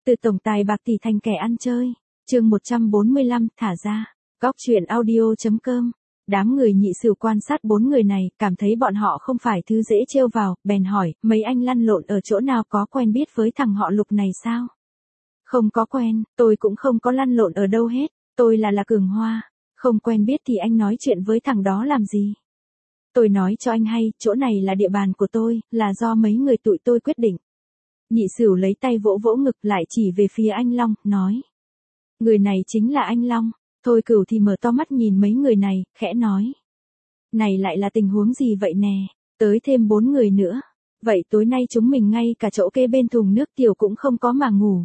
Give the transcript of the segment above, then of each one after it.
Từ tổng tài bạc tỷ thành kẻ ăn chơi. Chương 145, thả ra. Góc truyện audio.com. Đám người nhị sửu quan sát bốn người này, cảm thấy bọn họ không phải thứ dễ trêu vào, bèn hỏi, mấy anh lăn lộn ở chỗ nào, có quen biết với thằng họ Lục này sao? Không có quen, tôi cũng không có lăn lộn ở đâu hết, tôi là Cường Hoa. Không quen biết thì anh nói chuyện với thằng đó làm gì? Tôi nói cho anh hay, chỗ này là địa bàn của tôi, là do mấy người tụi tôi quyết định. Nhị sửu lấy tay vỗ vỗ ngực lại chỉ về phía anh Long, nói. Người này chính là anh Long. Thôi Cửu thì mở to mắt nhìn mấy người này, khẽ nói. Này lại là tình huống gì vậy nè, tới thêm 4 người nữa. Vậy tối nay chúng mình ngay cả chỗ kê bên thùng nước tiểu cũng không có mà ngủ.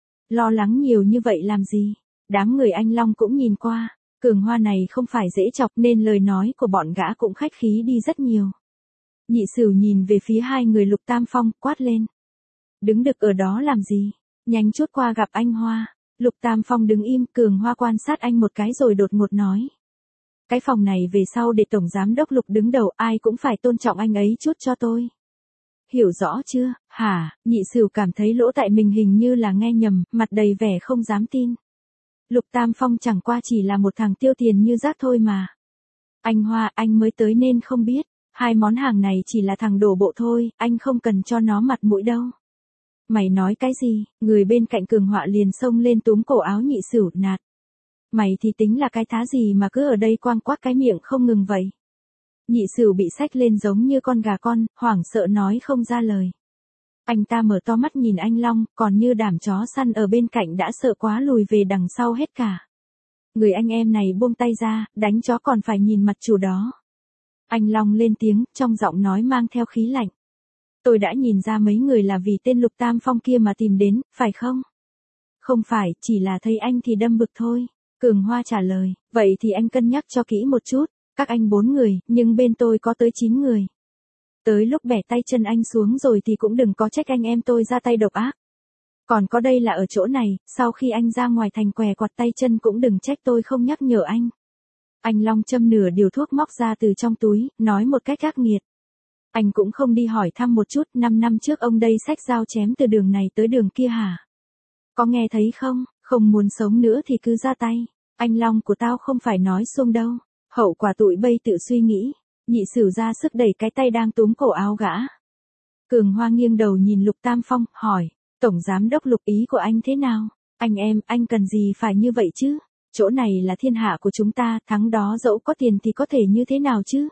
Lo lắng nhiều như vậy làm gì? Đám người anh Long cũng nhìn qua, Cường Hoa này không phải dễ chọc nên lời nói của bọn gã cũng khách khí đi rất nhiều. Nhị sửu nhìn về phía hai người Lục Tam Phong, quát lên. Đứng đực ở đó làm gì? Nhanh chút qua gặp anh Hoa. Lục Tam Phong đứng im, Cường Hoa quan sát anh một cái rồi đột ngột nói. Cái phòng này về sau để Tổng Giám Đốc Lục đứng đầu, ai cũng phải tôn trọng anh ấy chút cho tôi. Hiểu rõ chưa, hả? Nhị sửu cảm thấy lỗ tai mình hình như là nghe nhầm, mặt đầy vẻ không dám tin. Lục Tam Phong chẳng qua chỉ là một thằng tiêu tiền như rác thôi mà. Anh Hoa, anh mới tới nên không biết, hai món hàng này chỉ là thằng đổ bộ thôi, anh không cần cho nó mặt mũi đâu. Mày nói cái gì? Người bên cạnh Cường Họa liền xông lên túm cổ áo nhị sửu, nạt. Mày thì tính là cái thá gì mà cứ ở đây quang quác cái miệng không ngừng vậy? Nhị sửu bị xách lên giống như con gà con, hoảng sợ nói không ra lời. Anh ta mở to mắt nhìn anh Long, còn như đám chó săn ở bên cạnh đã sợ quá lùi về đằng sau hết cả. Người anh em này buông tay ra, đánh chó còn phải nhìn mặt chủ đó. Anh Long lên tiếng, trong giọng nói mang theo khí lạnh. Tôi đã nhìn ra mấy người là vì tên Lục Tam Phong kia mà tìm đến, phải không? Không phải, chỉ là thấy anh thì đâm bực thôi. Cường Hoa trả lời, vậy thì anh cân nhắc cho kỹ một chút, các anh 4 người, nhưng bên tôi có tới 9 người. Tới lúc bẻ tay chân anh xuống rồi thì cũng đừng có trách anh em tôi ra tay độc ác. Còn có đây là ở chỗ này, sau khi anh ra ngoài thành què quạt tay chân cũng đừng trách tôi không nhắc nhở anh. Anh Long châm nửa điều thuốc móc ra từ trong túi, nói một cách ác nghiệt. Anh cũng không đi hỏi thăm một chút, 5 năm trước ông đây xách dao chém từ đường này tới đường kia hả? Có nghe thấy không, không muốn sống nữa thì cứ ra tay, anh Long của tao không phải nói xuông đâu, hậu quả tụi bây tự suy nghĩ. Nhị sửu ra sức đẩy cái tay đang túm cổ áo gã. Cường Hoa nghiêng đầu nhìn Lục Tam Phong, hỏi, Tổng Giám Đốc Lục ý của anh thế nào? Anh em, anh cần gì phải như vậy chứ? Chỗ này là thiên hạ của chúng ta, thắng đó dẫu có tiền thì có thể như thế nào chứ?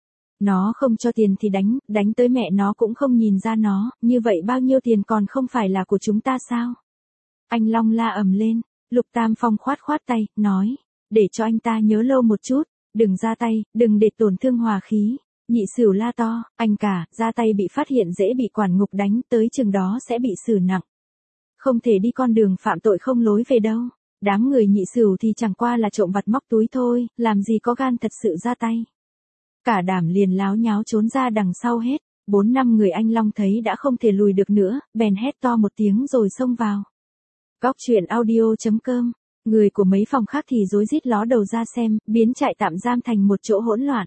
Nó không cho tiền thì đánh tới mẹ nó cũng không nhìn ra nó, như vậy bao nhiêu tiền còn không phải là của chúng ta sao? Anh Long la ầm lên, Lục Tam Phong khoát tay, nói, để cho anh ta nhớ lâu một chút, đừng ra tay, đừng để tổn thương hòa khí. Nhị sửu la to, anh cả, ra tay bị phát hiện dễ bị quản ngục đánh, tới chừng đó sẽ bị xử nặng. Không thể đi con đường phạm tội không lối về đâu. Đám người nhị sửu thì chẳng qua là trộm vặt móc túi thôi, làm gì có gan thật sự ra tay. Cả đám liền láo nháo trốn ra đằng sau hết, 4-5 người anh Long thấy đã không thể lùi được nữa, bèn hét to một tiếng rồi xông vào. Góc truyện audio.com. Người của mấy phòng khác thì rối rít ló đầu ra xem, biến trại tạm giam thành một chỗ hỗn loạn.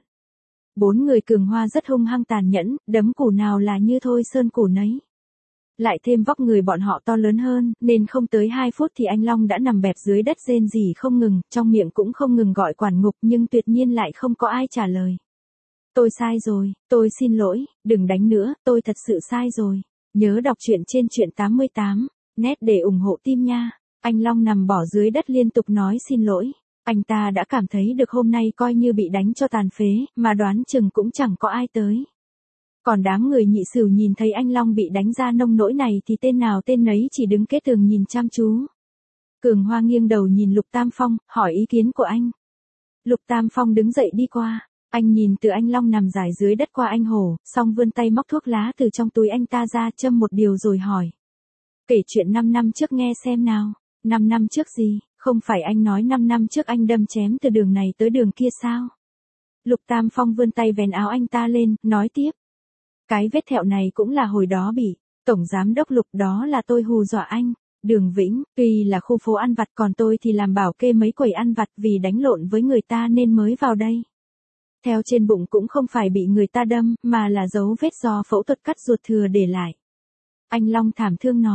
4 người Cường Hoa rất hung hăng tàn nhẫn, đấm củ nào là như thôi sơn củ nấy. Lại thêm vóc người bọn họ to lớn hơn, nên không tới 2 phút thì anh Long đã nằm bẹp dưới đất rên rỉ không ngừng, trong miệng cũng không ngừng gọi quản ngục nhưng tuyệt nhiên lại không có ai trả lời. Tôi sai rồi, tôi xin lỗi, đừng đánh nữa, tôi thật sự sai rồi. Nhớ đọc truyện trên truyện 88, net để ủng hộ team nha. Anh Long nằm bỏ dưới đất liên tục nói xin lỗi. Anh ta đã cảm thấy được hôm nay coi như bị đánh cho tàn phế, mà đoán chừng cũng chẳng có ai tới. Còn đám người nhị sửu nhìn thấy anh Long bị đánh ra nông nỗi này thì tên nào tên nấy chỉ đứng kế tường nhìn chăm chú. Cường Hoa nghiêng đầu nhìn Lục Tam Phong, hỏi ý kiến của anh. Lục Tam Phong đứng dậy đi qua. Anh nhìn từ anh Long nằm dài dưới đất qua anh Hổ, xong vươn tay móc thuốc lá từ trong túi anh ta ra châm một điều rồi hỏi. Kể chuyện 5 năm trước nghe xem nào. 5 năm trước gì, không phải anh nói 5 năm trước anh đâm chém từ đường này tới đường kia sao? Lục Tam Phong vươn tay vén áo anh ta lên, nói tiếp. Cái vết thẹo này cũng là hồi đó bị Tổng Giám Đốc Lục đó là tôi hù dọa anh. Đường Vĩnh, tuy là khu phố ăn vặt còn tôi thì làm bảo kê mấy quầy ăn vặt vì đánh lộn với người ta nên mới vào đây. Theo trên bụng cũng không phải bị người ta đâm, mà là dấu vết do phẫu thuật cắt ruột thừa để lại. Anh Long thảm thương nói.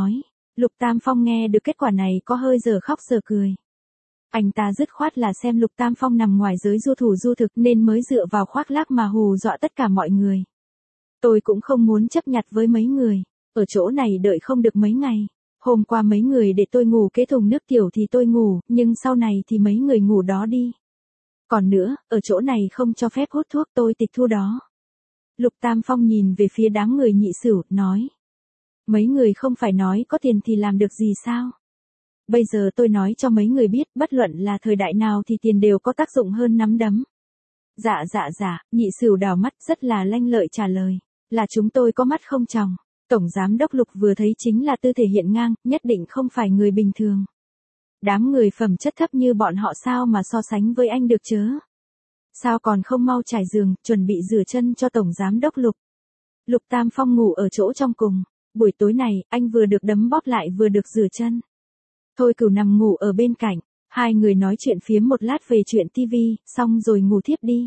Lục Tam Phong nghe được kết quả này có hơi giờ khóc giờ cười. Anh ta dứt khoát là xem Lục Tam Phong nằm ngoài giới du thủ du thực nên mới dựa vào khoác lác mà hù dọa tất cả mọi người. Tôi cũng không muốn chấp nhặt với mấy người, ở chỗ này đợi không được mấy ngày. Hôm qua mấy người để tôi ngủ kế thùng nước tiểu thì tôi ngủ, nhưng sau này thì mấy người ngủ đó đi. Còn nữa, ở chỗ này không cho phép hút thuốc, tôi tịch thu đó. Lục Tam Phong nhìn về phía đám người nhị xửu, nói. Mấy người không phải nói có tiền thì làm được gì sao? Bây giờ tôi nói cho mấy người biết, bất luận là thời đại nào thì tiền đều có tác dụng hơn nắm đấm. Dạ, nhị xửu đào mắt rất là lanh lợi trả lời. Là chúng tôi có mắt không tròng. Tổng giám đốc Lục vừa thấy chính là tư thể hiện ngang, nhất định không phải người bình thường. Đám người phẩm chất thấp như bọn họ sao mà so sánh với anh được chớ? Sao còn không mau trải giường, chuẩn bị rửa chân cho Tổng giám đốc Lục? Lục Tam Phong ngủ ở chỗ trong cùng. Buổi tối này, anh vừa được đấm bóp lại vừa được rửa chân. Thôi Cửu nằm ngủ ở bên cạnh. Hai người nói chuyện phiếm một lát về chuyện tivi, xong rồi ngủ thiếp đi.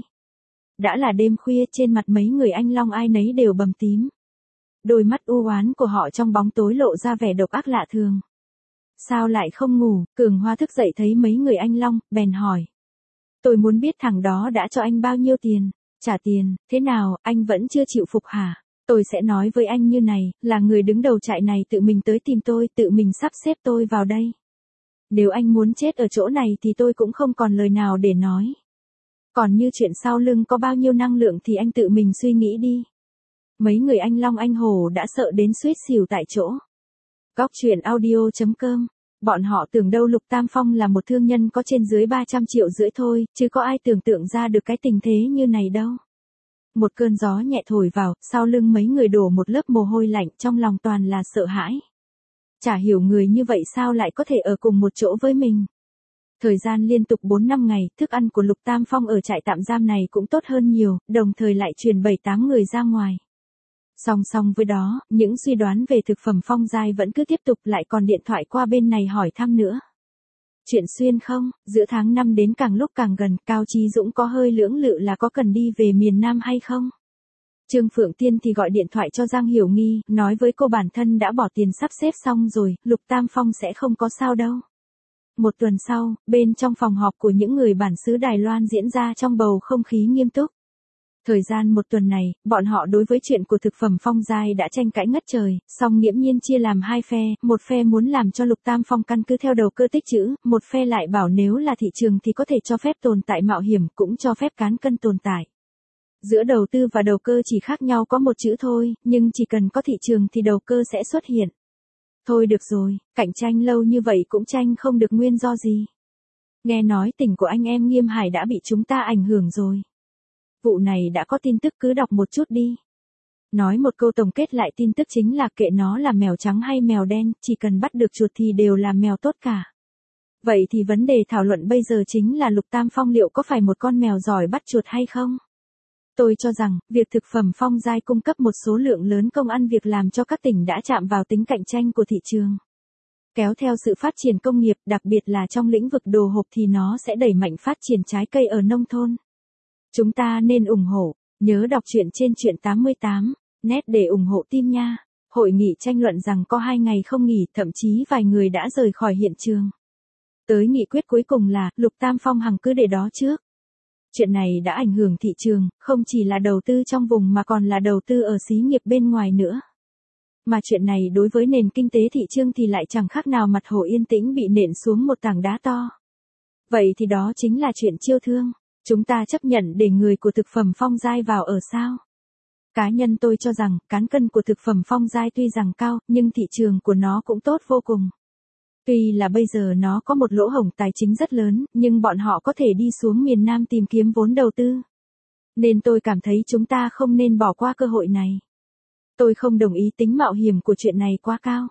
Đã là đêm khuya, trên mặt mấy người anh Long ai nấy đều bầm tím. Đôi mắt u oán của họ trong bóng tối lộ ra vẻ độc ác lạ thường. Sao lại không ngủ? Cường Hoa thức dậy thấy mấy người anh Long, bèn hỏi. Tôi muốn biết thằng đó đã cho anh bao nhiêu tiền? Trả tiền, thế nào, anh vẫn chưa chịu phục hả? Tôi sẽ nói với anh như này, là người đứng đầu trại này tự mình tới tìm tôi, tự mình sắp xếp tôi vào đây. Nếu anh muốn chết ở chỗ này thì tôi cũng không còn lời nào để nói. Còn như chuyện sau lưng có bao nhiêu năng lượng thì anh tự mình suy nghĩ đi. Mấy người anh Long anh Hổ đã sợ đến suýt xỉu tại chỗ. Góc truyện audio.com. Bọn họ tưởng đâu Lục Tam Phong là một thương nhân có trên dưới 300 triệu rưỡi thôi, chứ có ai tưởng tượng ra được cái tình thế như này đâu. Một cơn gió nhẹ thổi vào, sau lưng mấy người đổ một lớp mồ hôi lạnh, trong lòng toàn là sợ hãi. Chả hiểu người như vậy sao lại có thể ở cùng một chỗ với mình. Thời gian liên tục 4 năm ngày, thức ăn của Lục Tam Phong ở trại tạm giam này cũng tốt hơn nhiều, đồng thời lại truyền 7-8 người ra ngoài. Song song với đó, những suy đoán về thực phẩm Phong Giai vẫn cứ tiếp tục, lại còn điện thoại qua bên này hỏi thăm nữa. Chuyện xuyên không, giữa tháng 5 đến càng lúc càng gần, Cao Chí Dũng có hơi lưỡng lự là có cần đi về miền Nam hay không. Trương Phượng Tiên thì gọi điện thoại cho Giang Hiểu Nghi, nói với cô bản thân đã bỏ tiền sắp xếp xong rồi, Lục Tam Phong sẽ không có sao đâu. Một tuần sau, bên trong phòng họp của những người bản xứ Đài Loan diễn ra trong bầu không khí nghiêm túc. Thời gian một tuần này, bọn họ đối với chuyện của thực phẩm Phong Giai đã tranh cãi ngất trời, song nghiễm nhiên chia làm hai phe, một phe muốn làm cho Lục Tam Phong căn cứ theo đầu cơ tích trữ, một phe lại bảo nếu là thị trường thì có thể cho phép tồn tại mạo hiểm, cũng cho phép cán cân tồn tại. Giữa đầu tư và đầu cơ chỉ khác nhau có một chữ thôi, nhưng chỉ cần có thị trường thì đầu cơ sẽ xuất hiện. Thôi được rồi, cạnh tranh lâu như vậy cũng tranh không được nguyên do gì. Nghe nói tỉnh của anh em Nghiêm Hải đã bị chúng ta ảnh hưởng rồi. Vụ này đã có tin tức cứ đọc một chút đi. Nói một câu tổng kết lại tin tức chính là kệ nó là mèo trắng hay mèo đen, chỉ cần bắt được chuột thì đều là mèo tốt cả. Vậy thì vấn đề thảo luận bây giờ chính là Lục Tam Phong liệu có phải một con mèo giỏi bắt chuột hay không? Tôi cho rằng, việc thực phẩm Phong Giai cung cấp một số lượng lớn công ăn việc làm cho các tỉnh đã chạm vào tính cạnh tranh của thị trường. Kéo theo sự phát triển công nghiệp, đặc biệt là trong lĩnh vực đồ hộp thì nó sẽ đẩy mạnh phát triển trái cây ở nông thôn. Chúng ta nên ủng hộ, nhớ đọc truyện trên truyện 88, net để ủng hộ team nha. Hội nghị tranh luận rằng có 2 ngày không nghỉ, thậm chí vài người đã rời khỏi hiện trường. Tới nghị quyết cuối cùng là, Lục Tam Phong hằng cứ để đó trước. Chuyện này đã ảnh hưởng thị trường, không chỉ là đầu tư trong vùng mà còn là đầu tư ở xí nghiệp bên ngoài nữa. Mà chuyện này đối với nền kinh tế thị trường thì lại chẳng khác nào mặt hồ yên tĩnh bị nện xuống một tảng đá to. Vậy thì đó chính là chuyện chiêu thương. Chúng ta chấp nhận để người của thực phẩm Phong Giai vào ở sao? Cá nhân tôi cho rằng, cán cân của thực phẩm Phong Giai tuy rằng cao, nhưng thị trường của nó cũng tốt vô cùng. Tuy là bây giờ nó có một lỗ hổng tài chính rất lớn, nhưng bọn họ có thể đi xuống miền Nam tìm kiếm vốn đầu tư. Nên tôi cảm thấy chúng ta không nên bỏ qua cơ hội này. Tôi không đồng ý tính mạo hiểm của chuyện này quá cao.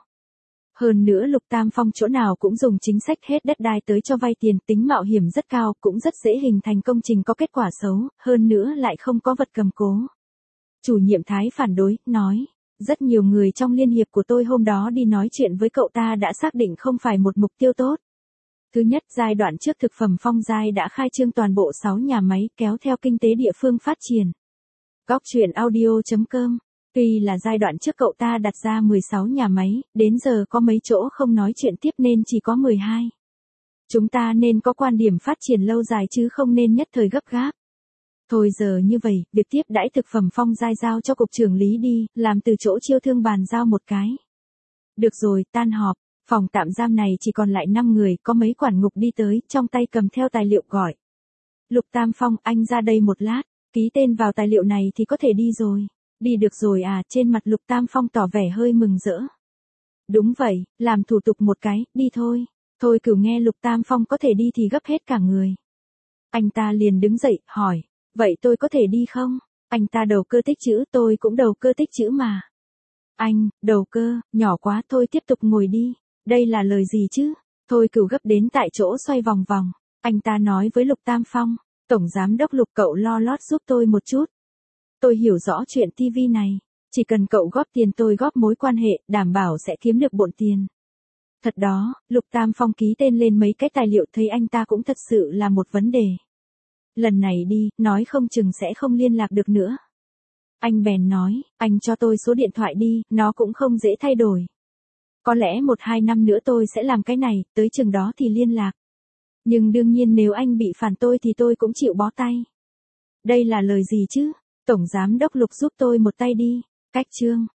Hơn nữa Lục Tam Phong chỗ nào cũng dùng chính sách hết đất đai tới cho vay tiền, tính mạo hiểm rất cao, cũng rất dễ hình thành công trình có kết quả xấu, hơn nữa lại không có vật cầm cố. Chủ nhiệm Thái phản đối, nói, rất nhiều người trong liên hiệp của tôi hôm đó đi nói chuyện với cậu ta đã xác định không phải một mục tiêu tốt. Thứ nhất, giai đoạn trước thực phẩm Phong Giai đã khai trương toàn bộ 6 nhà máy kéo theo kinh tế địa phương phát triển. Góc truyện audio.com Tuy là giai đoạn trước cậu ta đặt ra 16 nhà máy, đến giờ có mấy chỗ không nói chuyện tiếp nên chỉ có 12. Chúng ta nên có quan điểm phát triển lâu dài chứ không nên nhất thời gấp gáp. Thôi giờ như vậy, việc tiếp đãi thực phẩm Phong Giai giao cho cục trưởng lý đi, làm từ chỗ chiêu thương bàn giao một cái. Được rồi, tan họp, phòng tạm giam này chỉ còn lại 5 người, có mấy quản ngục đi tới, trong tay cầm theo tài liệu gọi. Lục Tam Phong, anh ra đây một lát, ký tên vào tài liệu này thì có thể đi rồi. Đi được rồi à, trên mặt Lục Tam Phong tỏ vẻ hơi mừng rỡ. Đúng vậy, làm thủ tục một cái, đi thôi. Thôi Cửu nghe Lục Tam Phong có thể đi thì gấp hết cả người. Anh ta liền đứng dậy, hỏi, vậy tôi có thể đi không? Anh ta đầu cơ tích chữ, tôi cũng đầu cơ tích chữ mà. Anh, đầu cơ, nhỏ quá, thôi tiếp tục ngồi đi. Đây là lời gì chứ? Thôi Cửu gấp đến tại chỗ xoay vòng vòng. Anh ta nói với Lục Tam Phong, Tổng Giám đốc Lục cậu lo lót giúp tôi một chút. Tôi hiểu rõ chuyện TV này. Chỉ cần cậu góp tiền tôi góp mối quan hệ, đảm bảo sẽ kiếm được bộn tiền. Thật đó, Lục Tam Phong ký tên lên mấy cái tài liệu thấy anh ta cũng thật sự là một vấn đề. Lần này đi, nói không chừng sẽ không liên lạc được nữa. Anh bèn nói, anh cho tôi số điện thoại đi, nó cũng không dễ thay đổi. Có lẽ 1-2 năm nữa tôi sẽ làm cái này, tới chừng đó thì liên lạc. Nhưng đương nhiên nếu anh bị phản tôi thì tôi cũng chịu bó tay. Đây là lời gì chứ? Tổng Giám đốc Lục giúp tôi một tay đi. Cách chương